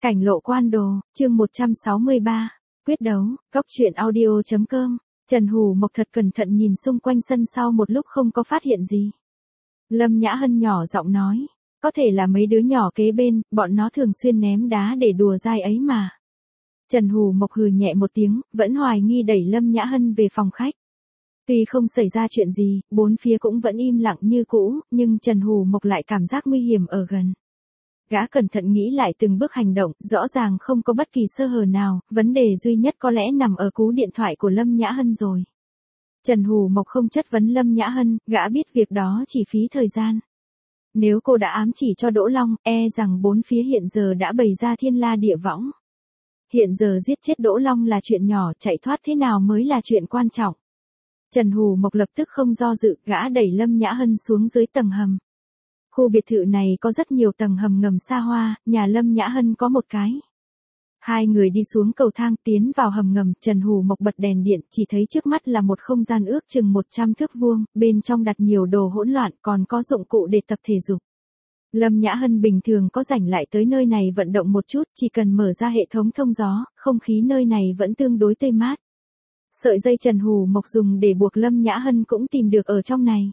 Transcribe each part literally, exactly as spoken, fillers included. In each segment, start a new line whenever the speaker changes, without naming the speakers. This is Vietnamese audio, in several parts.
Cảnh lộ quan đồ, chương một trăm sáu mươi ba, quyết đấu, góc truyện audio.com, Trần Hủ Mộc thật cẩn thận nhìn xung quanh sân sau một lúc không có phát hiện gì. Lâm Nhã Hân nhỏ giọng nói, có thể là mấy đứa nhỏ kế bên, bọn nó thường xuyên ném đá để đùa dai ấy mà. Trần Hủ Mộc hừ nhẹ một tiếng, vẫn hoài nghi đẩy Lâm Nhã Hân về phòng khách. Tuy không xảy ra chuyện gì, bốn phía cũng vẫn im lặng như cũ, nhưng Trần Hủ Mộc lại cảm giác nguy hiểm ở gần. Gã cẩn thận nghĩ lại từng bước hành động, rõ ràng không có bất kỳ sơ hở nào, vấn đề duy nhất có lẽ nằm ở cú điện thoại của Lâm Nhã Hân rồi. Trần Hủ Mộc không chất vấn Lâm Nhã Hân, gã biết việc đó chỉ phí thời gian. Nếu cô đã ám chỉ cho Đỗ Long, e rằng bốn phía hiện giờ đã bày ra thiên la địa võng. Hiện giờ giết chết Đỗ Long là chuyện nhỏ, chạy thoát thế nào mới là chuyện quan trọng. Trần Hủ Mộc lập tức không do dự, gã đẩy Lâm Nhã Hân xuống dưới tầng hầm. Khu biệt thự này có rất nhiều tầng hầm ngầm xa hoa, nhà Lâm Nhã Hân có một cái. Hai người đi xuống cầu thang tiến vào hầm ngầm, Trần Hủ Mộc bật đèn điện, chỉ thấy trước mắt là một không gian ước chừng một trăm thước vuông, bên trong đặt nhiều đồ hỗn loạn, còn có dụng cụ để tập thể dục. Lâm Nhã Hân bình thường có rảnh lại tới nơi này vận động một chút, chỉ cần mở ra hệ thống thông gió, không khí nơi này vẫn tương đối tươi mát. Sợi dây Trần Hủ Mộc dùng để buộc Lâm Nhã Hân cũng tìm được ở trong này.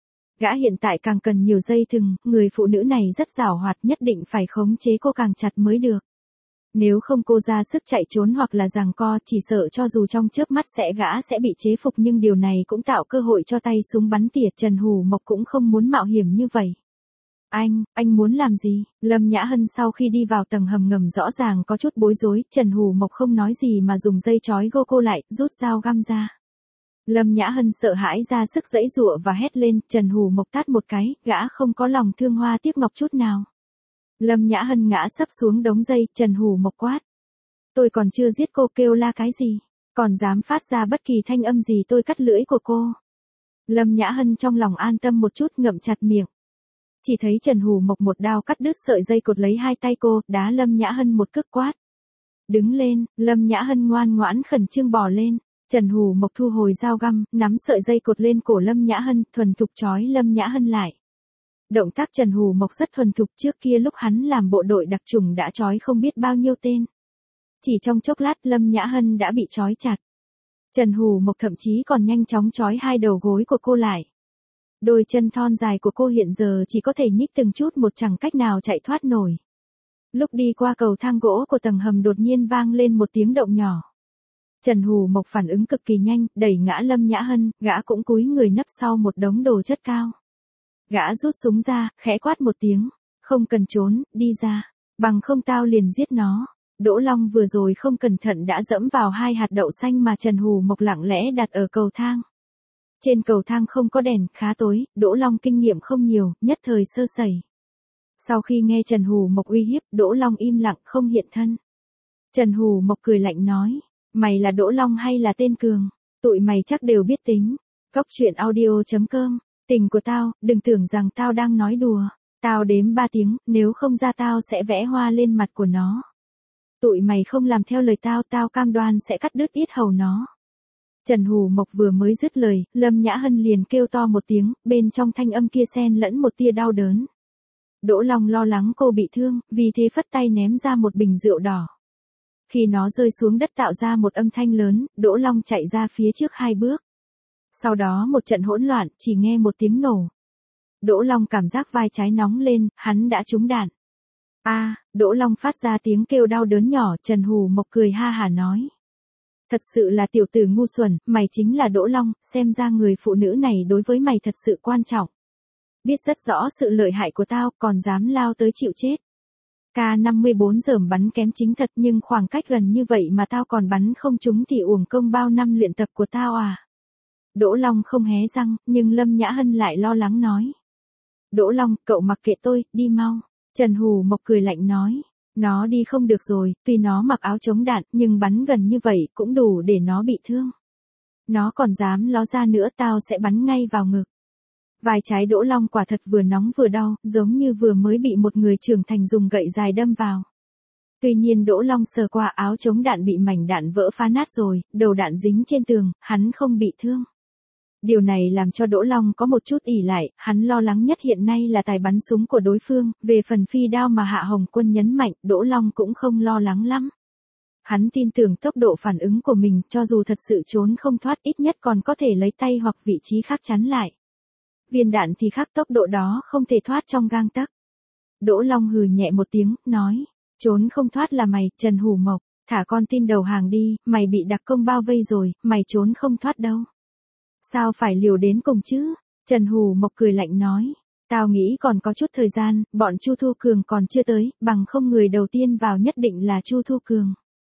Gã hiện tại càng cần nhiều dây thừng, người phụ nữ này rất giàu hoạt, nhất định phải khống chế cô càng chặt mới được. Nếu không cô ra sức chạy trốn hoặc là giằng co, chỉ sợ cho dù trong chớp mắt sẽ gã sẽ bị chế phục, nhưng điều này cũng tạo cơ hội cho tay súng bắn tỉa. Trần Hủ Mộc cũng không muốn mạo hiểm như vậy. Anh, anh muốn làm gì? Lâm Nhã Hân sau khi đi vào tầng hầm ngầm rõ ràng có chút bối rối, Trần Hủ Mộc không nói gì mà dùng dây trói gô cô lại, rút dao găm ra. Lâm Nhã Hân sợ hãi ra sức giãy giụa và hét lên, Trần Hủ Mộc tát một cái, gã không có lòng thương hoa tiếc ngọc chút nào. Lâm Nhã Hân ngã sấp xuống đống dây, Trần Hủ Mộc quát. Tôi còn chưa giết cô, kêu la cái gì? Còn dám phát ra bất kỳ thanh âm gì tôi cắt lưỡi của cô. Lâm Nhã Hân trong lòng an tâm một chút, ngậm chặt miệng. Chỉ thấy Trần Hủ Mộc một đao cắt đứt sợi dây cột lấy hai tay cô, đá Lâm Nhã Hân một cước quát. Đứng lên, Lâm Nhã Hân ngoan ngoãn khẩn trương bò lên. Trần Hủ Mộc thu hồi dao găm, nắm sợi dây cột lên cổ Lâm Nhã Hân, thuần thục trói Lâm Nhã Hân lại. Động tác Trần Hủ Mộc rất thuần thục, trước kia lúc hắn làm bộ đội đặc chủng đã trói không biết bao nhiêu tên. Chỉ trong chốc lát Lâm Nhã Hân đã bị trói chặt. Trần Hủ Mộc thậm chí còn nhanh chóng trói hai đầu gối của cô lại. Đôi chân thon dài của cô hiện giờ chỉ có thể nhích từng chút một, chẳng cách nào chạy thoát nổi. Lúc đi qua cầu thang gỗ của tầng hầm đột nhiên vang lên một tiếng động nhỏ. Trần Hủ Mộc phản ứng cực kỳ nhanh, đẩy ngã Lâm Nhã Hân, gã cũng cúi người nấp sau một đống đồ chất cao. Gã rút súng ra, khẽ quát một tiếng, không cần trốn, đi ra, bằng không tao liền giết nó. Đỗ Long vừa rồi không cẩn thận đã dẫm vào hai hạt đậu xanh mà Trần Hủ Mộc lặng lẽ đặt ở cầu thang. Trên cầu thang không có đèn, khá tối, Đỗ Long kinh nghiệm không nhiều, nhất thời sơ sẩy. Sau khi nghe Trần Hủ Mộc uy hiếp, Đỗ Long im lặng không hiện thân. Trần Hủ Mộc cười lạnh nói, mày là Đỗ Long hay là tên Cường? Tụi mày chắc đều biết tính. Góc truyện audio.com, tình của tao, đừng tưởng rằng tao đang nói đùa. Tao đếm ba tiếng, nếu không ra tao sẽ vẽ hoa lên mặt của nó. Tụi mày không làm theo lời tao, tao cam đoan sẽ cắt đứt yết hầu nó. Trần Hủ Mộc vừa mới dứt lời, Lâm Nhã Hân liền kêu to một tiếng, bên trong thanh âm kia xen lẫn một tia đau đớn. Đỗ Long lo lắng cô bị thương, vì thế phất tay ném ra một bình rượu đỏ. Khi nó rơi xuống đất tạo ra một âm thanh lớn, Đỗ Long chạy ra phía trước hai bước. Sau đó một trận hỗn loạn, chỉ nghe một tiếng nổ. Đỗ Long cảm giác vai trái nóng lên, hắn đã trúng đạn. A, à, Đỗ Long phát ra tiếng kêu đau đớn nhỏ, Trần Hủ Mộc cười ha hả nói. Thật sự là tiểu tử ngu xuẩn, mày chính là Đỗ Long, xem ra người phụ nữ này đối với mày thật sự quan trọng. Biết rất rõ sự lợi hại của tao, còn dám lao tới chịu chết. K năm mươi bốn dởm bắn kém chính thật, nhưng khoảng cách gần như vậy mà tao còn bắn không trúng thì uổng công bao năm luyện tập của tao à. Đỗ Long không hé răng, nhưng Lâm Nhã Hân lại lo lắng nói. Đỗ Long, cậu mặc kệ tôi, đi mau. Trần Hủ Mộc cười lạnh nói. Nó đi không được rồi, tuy nó mặc áo chống đạn, nhưng bắn gần như vậy cũng đủ để nó bị thương. Nó còn dám ló ra nữa, tao sẽ bắn ngay vào ngực. Vai trái Đỗ Long quả thật vừa nóng vừa đau, giống như vừa mới bị một người trưởng thành dùng gậy dài đâm vào. Tuy nhiên Đỗ Long sờ qua áo chống đạn bị mảnh đạn vỡ phá nát rồi, đầu đạn dính trên tường, hắn không bị thương. Điều này làm cho Đỗ Long có một chút ỷ lại, hắn lo lắng nhất hiện nay là tài bắn súng của đối phương, về phần phi đao mà Hạ Hồng Quân nhấn mạnh, Đỗ Long cũng không lo lắng lắm. Hắn tin tưởng tốc độ phản ứng của mình, cho dù thật sự trốn không thoát ít nhất còn có thể lấy tay hoặc vị trí khác chắn lại. Viên đạn thì khác, tốc độ đó không thể thoát trong gang tấc. Đỗ Long hừ nhẹ một tiếng, nói, trốn không thoát là mày, Trần Hủ Mộc, thả con tin đầu hàng đi, mày bị đặc công bao vây rồi, mày trốn không thoát đâu. Sao phải liều đến cùng chứ? Trần Hủ Mộc cười lạnh nói, tao nghĩ còn có chút thời gian, bọn Chu Thu Cường còn chưa tới, bằng không người đầu tiên vào nhất định là Chu Thu Cường.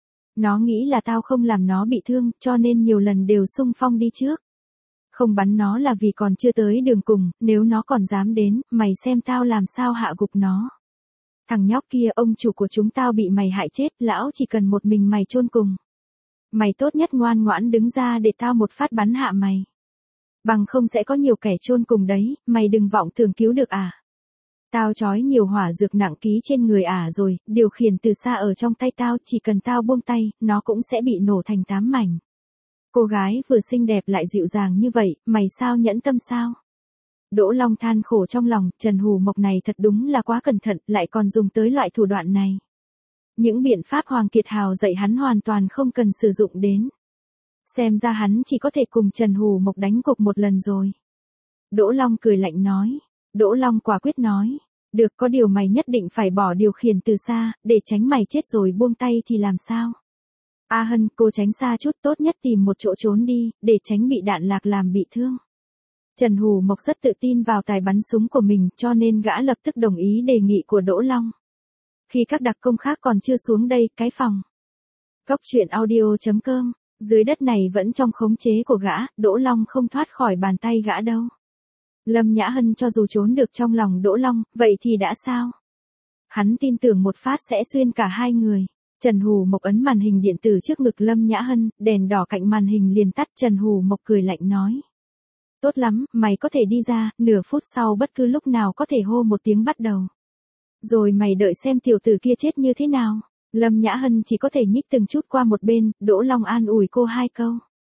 Nó nghĩ là tao không làm nó bị thương, cho nên nhiều lần đều xung phong đi trước. Không bắn nó là vì còn chưa tới đường cùng, nếu nó còn dám đến, mày xem tao làm sao hạ gục nó. Thằng nhóc kia, ông chủ của chúng tao bị mày hại chết, lão chỉ cần một mình mày chôn cùng. Mày tốt nhất ngoan ngoãn đứng ra để tao một phát bắn hạ mày. Bằng không sẽ có nhiều kẻ chôn cùng đấy, mày đừng vọng tưởng cứu được à. Tao trói nhiều hỏa dược nặng ký trên người ả rồi, điều khiển từ xa ở trong tay tao, chỉ cần tao buông tay, nó cũng sẽ bị nổ thành tám mảnh. Cô gái vừa xinh đẹp lại dịu dàng như vậy, mày sao nhẫn tâm sao? Đỗ Long than khổ trong lòng, Trần Hủ Mộc này thật đúng là quá cẩn thận, lại còn dùng tới loại thủ đoạn này. Những biện pháp Hoàng Kiệt Hào dạy hắn hoàn toàn không cần sử dụng đến. Xem ra hắn chỉ có thể cùng Trần Hủ Mộc đánh cuộc một lần rồi. Đỗ Long cười lạnh nói. Đỗ Long quả quyết nói. Được, có điều mày nhất định phải bỏ điều khiển từ xa, để tránh mày chết rồi buông tay thì làm sao? A Hân, cô tránh xa chút, tốt nhất tìm một chỗ trốn đi, để tránh bị đạn lạc làm bị thương. Trần Hủ Mộc rất tự tin vào tài bắn súng của mình, cho nên gã lập tức đồng ý đề nghị của Đỗ Long. Khi các đặc công khác còn chưa xuống đây, cái phòng Cốc truyện audio chấm com, dưới đất này vẫn trong khống chế của gã, Đỗ Long không thoát khỏi bàn tay gã đâu. Lâm Nhã Hân cho dù trốn được trong lòng Đỗ Long, vậy thì đã sao? Hắn tin tưởng một phát sẽ xuyên cả hai người. Trần Hủ Mộc ấn màn hình điện tử trước ngực Lâm Nhã Hân, đèn đỏ cạnh màn hình liền tắt. Trần Hủ Mộc cười lạnh nói. Tốt lắm, mày có thể đi ra, nửa phút sau bất cứ lúc nào có thể hô một tiếng bắt đầu. Rồi mày đợi xem tiểu tử kia chết như thế nào. Lâm Nhã Hân chỉ có thể nhích từng chút qua một bên, Đỗ Long an ủi cô hai câu.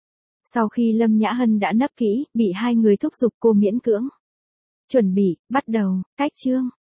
Sau khi Lâm Nhã Hân đã nấp kỹ, bị hai người thúc giục cô miễn cưỡng. Chuẩn bị, bắt đầu, cách chương.